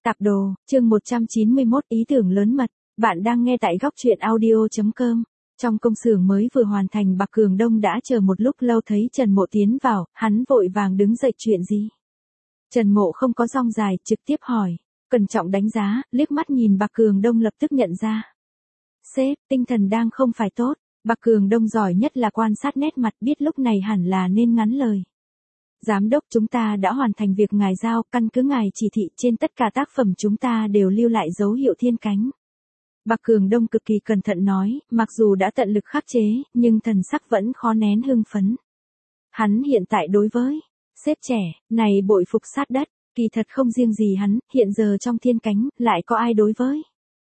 Tạp đồ, chương 191 ý tưởng lớn mật. Bạn đang nghe tại góc truyện audio.com. Trong công xưởng mới vừa hoàn thành, Bạc Cường Đông đã chờ một lúc lâu thấy Trần Mộ tiến vào, hắn vội vàng đứng dậy. Chuyện gì? Trần Mộ không có dong dài, trực tiếp hỏi. Cẩn trọng đánh giá, liếc mắt nhìn Bạc Cường Đông lập tức nhận ra. Sếp, tinh thần đang không phải tốt. Bạc Cường Đông giỏi nhất là quan sát nét mặt, biết lúc này hẳn là nên ngắn lời. Giám đốc, chúng ta đã hoàn thành việc ngài giao, căn cứ ngài chỉ thị, trên tất cả tác phẩm chúng ta đều lưu lại dấu hiệu thiên cánh. Bạc Cường Đông cực kỳ cẩn thận nói, mặc dù đã tận lực khắc chế, nhưng thần sắc vẫn khó nén hưng phấn. Hắn hiện tại đối với sếp trẻ này bội phục sát đất, kỳ thật không riêng gì hắn, hiện giờ trong thiên cánh lại có ai đối với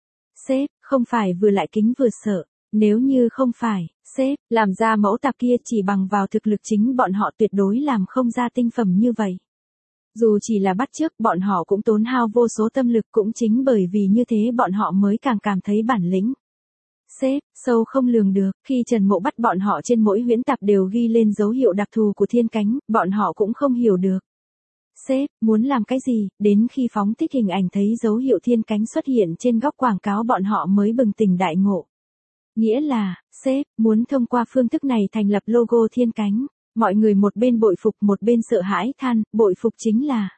sếp không phải vừa lại kính vừa sợ. Nếu như không phải sếp làm ra mẫu tạp kia, chỉ bằng vào thực lực chính bọn họ tuyệt đối làm không ra tinh phẩm như vậy. Dù chỉ là bắt chước, bọn họ cũng tốn hao vô số tâm lực, cũng chính bởi vì như thế bọn họ mới càng cảm thấy bản lĩnh. Sếp, sâu không lường được, khi Trần Mộ bắt bọn họ trên mỗi huyễn tạp đều ghi lên dấu hiệu đặc thù của thiên cánh, bọn họ cũng không hiểu được. Sếp, muốn làm cái gì, đến khi phóng thích hình ảnh thấy dấu hiệu thiên cánh xuất hiện trên góc quảng cáo bọn họ mới bừng tỉnh đại ngộ. Nghĩa là, sếp muốn thông qua phương thức này thành lập logo thiên cánh. Mọi người một bên bội phục một bên sợ hãi than, bội phục chính là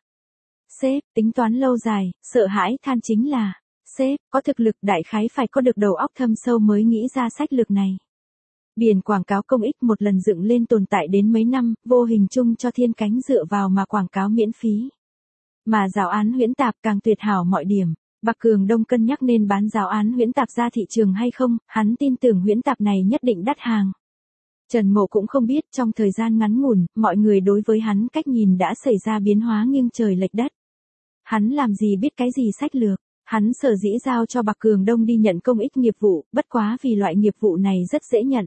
sếp tính toán lâu dài, sợ hãi than chính là sếp có thực lực, đại khái phải có được đầu óc thâm sâu mới nghĩ ra sách lược này. Biển quảng cáo công ích một lần dựng lên tồn tại đến mấy năm, vô hình chung cho thiên cánh dựa vào mà quảng cáo miễn phí. Mà giáo án huyễn tạp càng tuyệt hảo mọi điểm. Bạc Cường Đông cân nhắc nên bán giáo án huyễn tạp ra thị trường hay không, hắn tin tưởng huyễn tạp này nhất định đắt hàng. Trần Mộ cũng không biết, trong thời gian ngắn ngủn, mọi người đối với hắn cách nhìn đã xảy ra biến hóa nghiêng trời lệch đất. Hắn làm gì biết cái gì sách lược, hắn sở dĩ giao cho Bạc Cường Đông đi nhận công ích nghiệp vụ, bất quá vì loại nghiệp vụ này rất dễ nhận.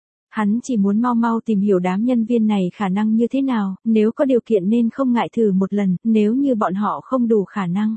Hắn chỉ muốn mau mau tìm hiểu đám nhân viên này khả năng như thế nào, nếu có điều kiện nên không ngại thử một lần, nếu như bọn họ không đủ khả năng.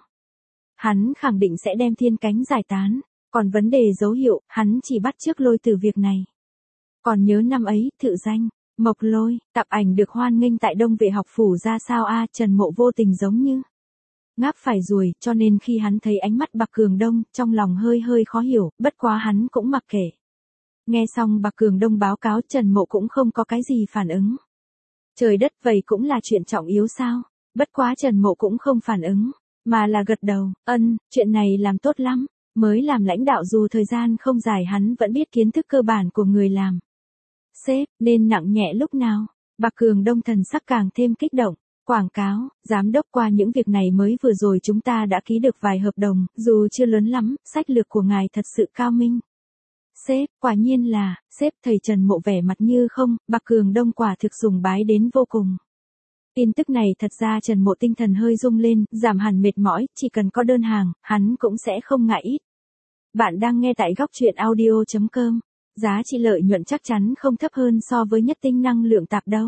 Hắn khẳng định sẽ đem thiên cánh giải tán, còn vấn đề dấu hiệu, hắn chỉ bắt chước Lôi từ việc này. Còn nhớ năm ấy, thự danh, Mộc Lôi, tạp ảnh được hoan nghênh tại Đông Vệ học phủ ra sao a? Trần Mộ vô tình giống như ngáp phải ruồi, cho nên khi hắn thấy ánh mắt Bạc Cường Đông, trong lòng hơi hơi khó hiểu, bất quá hắn cũng mặc kệ. Nghe xong Bạc Cường Đông báo cáo, Trần Mộ cũng không có cái gì phản ứng. Trời đất, vậy cũng là chuyện trọng yếu sao? Bất quá Trần Mộ cũng không phản ứng, mà là gật đầu, chuyện này làm tốt lắm, mới làm lãnh đạo dù thời gian không dài hắn vẫn biết kiến thức cơ bản của người làm. Sếp, nên nặng nhẹ lúc nào? Bạc Cường Đông thần sắc càng thêm kích động. Quảng cáo, giám đốc, qua những việc này mới vừa rồi chúng ta đã ký được vài hợp đồng, dù chưa lớn lắm, sách lược của ngài thật sự cao minh. Sếp, quả nhiên là, sếp. Thầy Trần Mộ vẻ mặt như không, Bạc Cường Đông quả thực sùng bái đến vô cùng. Tin tức này thật ra Trần Mộ tinh thần hơi rung lên, giảm hẳn mệt mỏi, chỉ cần có đơn hàng, hắn cũng sẽ không ngại ít. Bạn đang nghe tại góc truyện audio.com. Giá trị lợi nhuận chắc chắn không thấp hơn so với nhất tinh năng lượng tạp đâu.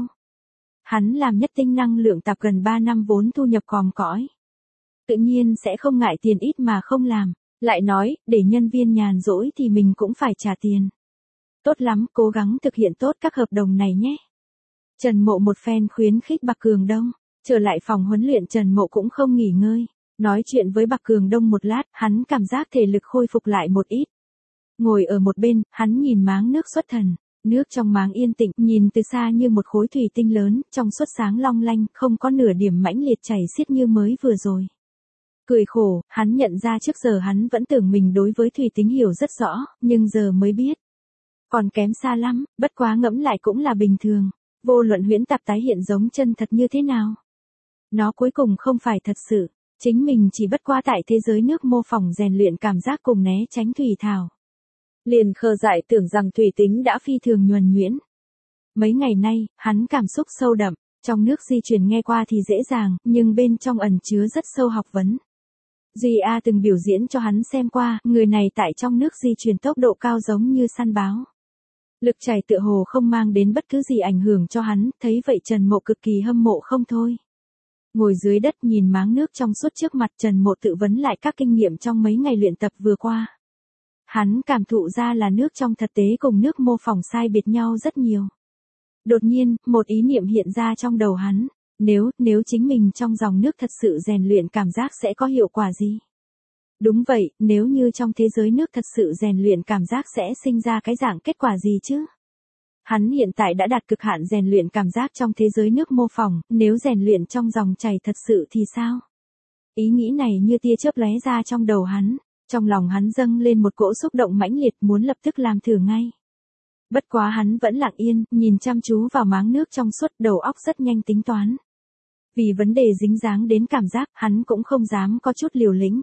Hắn làm nhất tinh năng lượng tạp gần 3 năm vốn thu nhập còm cõi. Tự nhiên sẽ không ngại tiền ít mà không làm. Lại nói, để nhân viên nhàn rỗi thì mình cũng phải trả tiền. Tốt lắm, cố gắng thực hiện tốt các hợp đồng này nhé. Trần Mộ một phen khuyến khích Bạc Cường Đông. Trở lại phòng huấn luyện, Trần Mộ cũng không nghỉ ngơi. Nói chuyện với Bạc Cường Đông một lát, hắn cảm giác thể lực khôi phục lại một ít. Ngồi ở một bên, hắn nhìn máng nước xuất thần. Nước trong máng yên tĩnh, nhìn từ xa như một khối thủy tinh lớn, trong suốt sáng long lanh, không có nửa điểm mãnh liệt chảy xiết như mới vừa rồi. Cười khổ, hắn nhận ra trước giờ hắn vẫn tưởng mình đối với thủy tính hiểu rất rõ, nhưng giờ mới biết. Còn kém xa lắm, bất quá ngẫm lại cũng là bình thường. Vô luận huyễn tạp tái hiện giống chân thật như thế nào. Nó cuối cùng không phải thật sự, chính mình chỉ bất qua tại thế giới nước mô phỏng rèn luyện cảm giác cùng né tránh thủy thảo. Liền khờ dại tưởng rằng thủy tính đã phi thường nhuần nhuyễn. Mấy ngày nay, hắn cảm xúc sâu đậm, trong nước di chuyển nghe qua thì dễ dàng, nhưng bên trong ẩn chứa rất sâu học vấn. Duy A từng biểu diễn cho hắn xem qua, người này tại trong nước di chuyển tốc độ cao giống như săn báo. Lực chảy tựa hồ không mang đến bất cứ gì ảnh hưởng cho hắn, thấy vậy Trần Mộ cực kỳ hâm mộ không thôi. Ngồi dưới đất nhìn máng nước trong suốt trước mặt, Trần Mộ tự vấn lại các kinh nghiệm trong mấy ngày luyện tập vừa qua. Hắn cảm thụ ra là nước trong thực tế cùng nước mô phỏng sai biệt nhau rất nhiều. Đột nhiên, một ý niệm hiện ra trong đầu hắn. Nếu chính mình trong dòng nước thật sự rèn luyện cảm giác sẽ có hiệu quả gì? Đúng vậy, nếu như trong thế giới nước thật sự rèn luyện cảm giác sẽ sinh ra cái dạng kết quả gì chứ? Hắn hiện tại đã đạt cực hạn rèn luyện cảm giác trong thế giới nước mô phỏng, nếu rèn luyện trong dòng chảy thật sự thì sao? Ý nghĩ này như tia chớp lóe ra trong đầu hắn, trong lòng hắn dâng lên một cỗ xúc động mãnh liệt muốn lập tức làm thử ngay. Bất quá hắn vẫn lặng yên, nhìn chăm chú vào máng nước trong suốt, đầu óc rất nhanh tính toán. Vì vấn đề dính dáng đến cảm giác, hắn cũng không dám có chút liều lĩnh.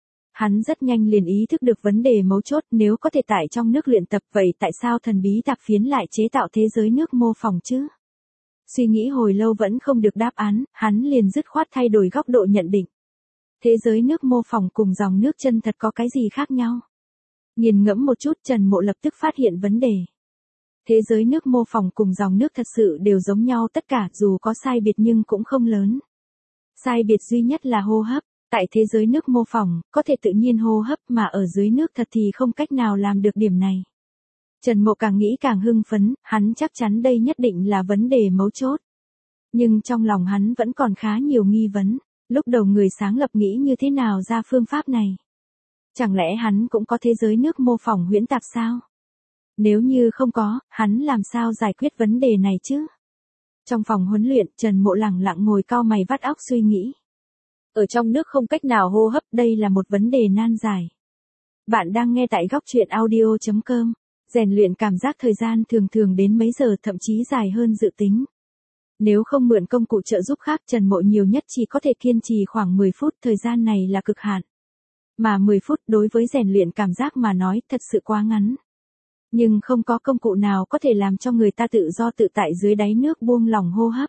Hắn rất nhanh liền ý thức được vấn đề mấu chốt, nếu có thể tại trong nước luyện tập vậy tại sao thần bí tạp phiến lại chế tạo thế giới nước mô phỏng chứ? Suy nghĩ hồi lâu vẫn không được đáp án, hắn liền dứt khoát thay đổi góc độ nhận định. Thế giới nước mô phỏng cùng dòng nước chân thật có cái gì khác nhau? Nghiền ngẫm một chút, Trần Mộ lập tức phát hiện vấn đề. Thế giới nước mô phỏng cùng dòng nước thật sự đều giống nhau tất cả, dù có sai biệt nhưng cũng không lớn. Sai biệt duy nhất là hô hấp. Tại thế giới nước mô phỏng, có thể tự nhiên hô hấp mà ở dưới nước thật thì không cách nào làm được điểm này. Trần Mộ càng nghĩ càng hưng phấn, hắn chắc chắn đây nhất định là vấn đề mấu chốt. Nhưng trong lòng hắn vẫn còn khá nhiều nghi vấn, lúc đầu người sáng lập nghĩ như thế nào ra phương pháp này? Chẳng lẽ hắn cũng có thế giới nước mô phỏng huyễn tạp sao? Nếu như không có, hắn làm sao giải quyết vấn đề này chứ? Trong phòng huấn luyện, Trần Mộ lẳng lặng ngồi cau mày vắt óc suy nghĩ. Ở trong nước không cách nào hô hấp, đây là một vấn đề nan giải. Bạn đang nghe tại góc truyện audio.com. Rèn luyện cảm giác thời gian thường thường đến mấy giờ, thậm chí dài hơn dự tính. Nếu không mượn công cụ trợ giúp khác, Trần Mộ nhiều nhất chỉ có thể kiên trì khoảng 10 phút, thời gian này là cực hạn. Mà 10 phút đối với rèn luyện cảm giác mà nói thật sự quá ngắn. Nhưng không có công cụ nào có thể làm cho người ta tự do tự tại dưới đáy nước buông lỏng hô hấp.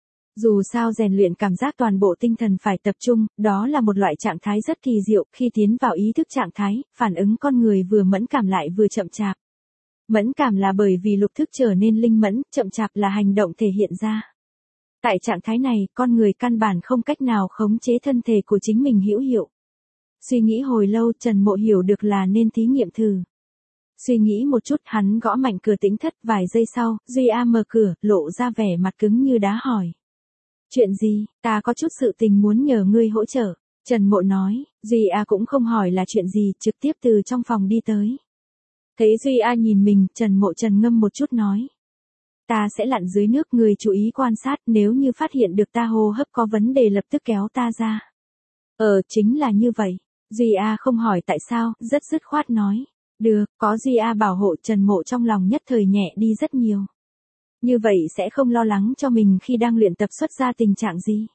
Dù sao rèn luyện cảm giác toàn bộ tinh thần phải tập trung, đó là một loại trạng thái rất kỳ diệu, khi tiến vào ý thức trạng thái, phản ứng con người vừa mẫn cảm lại vừa chậm chạp. Mẫn cảm là bởi vì lục thức trở nên linh mẫn, chậm chạp là hành động thể hiện ra. Tại trạng thái này, con người căn bản không cách nào khống chế thân thể của chính mình hữu hiệu. Suy nghĩ hồi lâu, Trần Mộ hiểu được là nên thí nghiệm thử. Suy nghĩ một chút, hắn gõ mạnh cửa tỉnh thất, vài giây sau, Duy A mở cửa, lộ ra vẻ mặt cứng như đá hỏi. Chuyện gì, ta có chút sự tình muốn nhờ ngươi hỗ trợ. Trần Mộ nói, Duy A cũng không hỏi là chuyện gì, trực tiếp từ trong phòng đi tới. Thấy Duy A nhìn mình, Trần Mộ trầm ngâm một chút nói. Ta sẽ lặn dưới nước, người chú ý quan sát, nếu như phát hiện được ta hô hấp có vấn đề lập tức kéo ta ra. Chính là như vậy. Duy A không hỏi tại sao, rất dứt khoát nói. Được, có Duy A bảo hộ, Trần Mộ trong lòng nhất thời nhẹ đi rất nhiều. Như vậy sẽ không lo lắng cho mình khi đang luyện tập xuất ra tình trạng gì.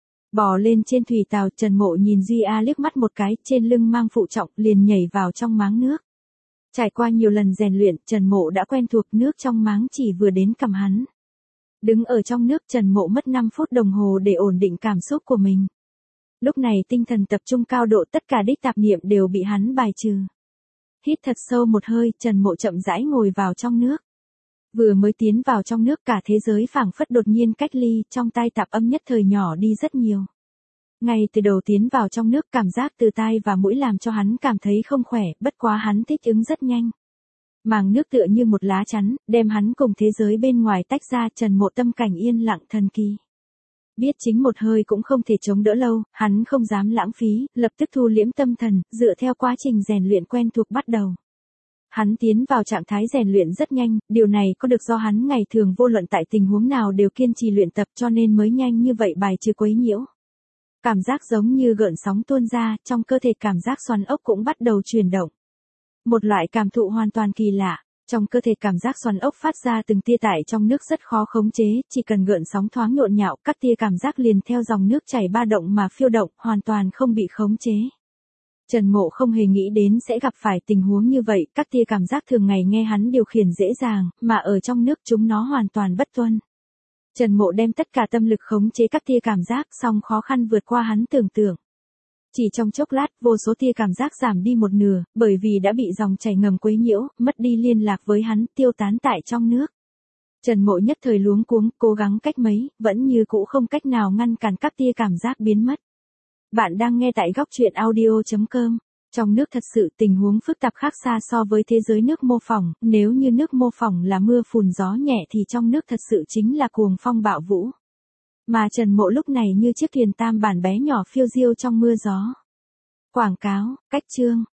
Bò lên trên thủy tàu, Trần Mộ nhìn Duy A liếc mắt một cái, trên lưng mang phụ trọng, liền nhảy vào trong máng nước. Trải qua nhiều lần rèn luyện, Trần Mộ đã quen thuộc, nước trong máng chỉ vừa đến cằm hắn. Đứng ở trong nước, Trần Mộ mất 5 phút đồng hồ để ổn định cảm xúc của mình. Lúc này tinh thần tập trung cao độ, tất cả đích tạp niệm đều bị hắn bài trừ. Hít thật sâu một hơi, Trần Mộ chậm rãi ngồi vào trong nước. Vừa mới tiến vào trong nước, cả thế giới phảng phất đột nhiên cách ly, trong tai tạp âm nhất thời nhỏ đi rất nhiều. Ngay từ đầu tiến vào trong nước, cảm giác từ tai và mũi làm cho hắn cảm thấy không khỏe, bất quá hắn thích ứng rất nhanh. Màng nước tựa như một lá chắn, đem hắn cùng thế giới bên ngoài tách ra. Trần Mộ tâm cảnh yên lặng thần kỳ. Biết chính một hơi cũng không thể chống đỡ lâu, hắn không dám lãng phí, lập tức thu liễm tâm thần, dựa theo quá trình rèn luyện quen thuộc bắt đầu. Hắn tiến vào trạng thái rèn luyện rất nhanh, điều này có được do hắn ngày thường vô luận tại tình huống nào đều kiên trì luyện tập cho nên mới nhanh như vậy bài trừ quấy nhiễu. Cảm giác giống như gợn sóng tuôn ra, trong cơ thể cảm giác xoắn ốc cũng bắt đầu chuyển động. Một loại cảm thụ hoàn toàn kỳ lạ, trong cơ thể cảm giác xoắn ốc phát ra từng tia tải trong nước rất khó khống chế, chỉ cần gợn sóng thoáng nhộn nhạo, các tia cảm giác liền theo dòng nước chảy ba động mà phiêu động, hoàn toàn không bị khống chế. Trần Mộ không hề nghĩ đến sẽ gặp phải tình huống như vậy, các tia cảm giác thường ngày nghe hắn điều khiển dễ dàng, mà ở trong nước chúng nó hoàn toàn bất tuân. Trần Mộ đem tất cả tâm lực khống chế các tia cảm giác, song khó khăn vượt qua hắn tưởng tượng. Chỉ trong chốc lát, vô số tia cảm giác giảm đi một nửa, bởi vì đã bị dòng chảy ngầm quấy nhiễu, mất đi liên lạc với hắn, tiêu tán tại trong nước. Trần Mộ nhất thời luống cuống, cố gắng cách mấy, vẫn như cũ không cách nào ngăn cản các tia cảm giác biến mất. Bạn đang nghe tại góc truyện audio.com. Trong nước thật sự tình huống phức tạp khác xa so với thế giới nước mô phỏng, nếu như nước mô phỏng là mưa phùn gió nhẹ thì trong nước thật sự chính là cuồng phong bạo vũ. Mà Trần Mộ lúc này như chiếc thuyền tam bản bé nhỏ phiêu diêu trong mưa gió. Quảng cáo, cách chương.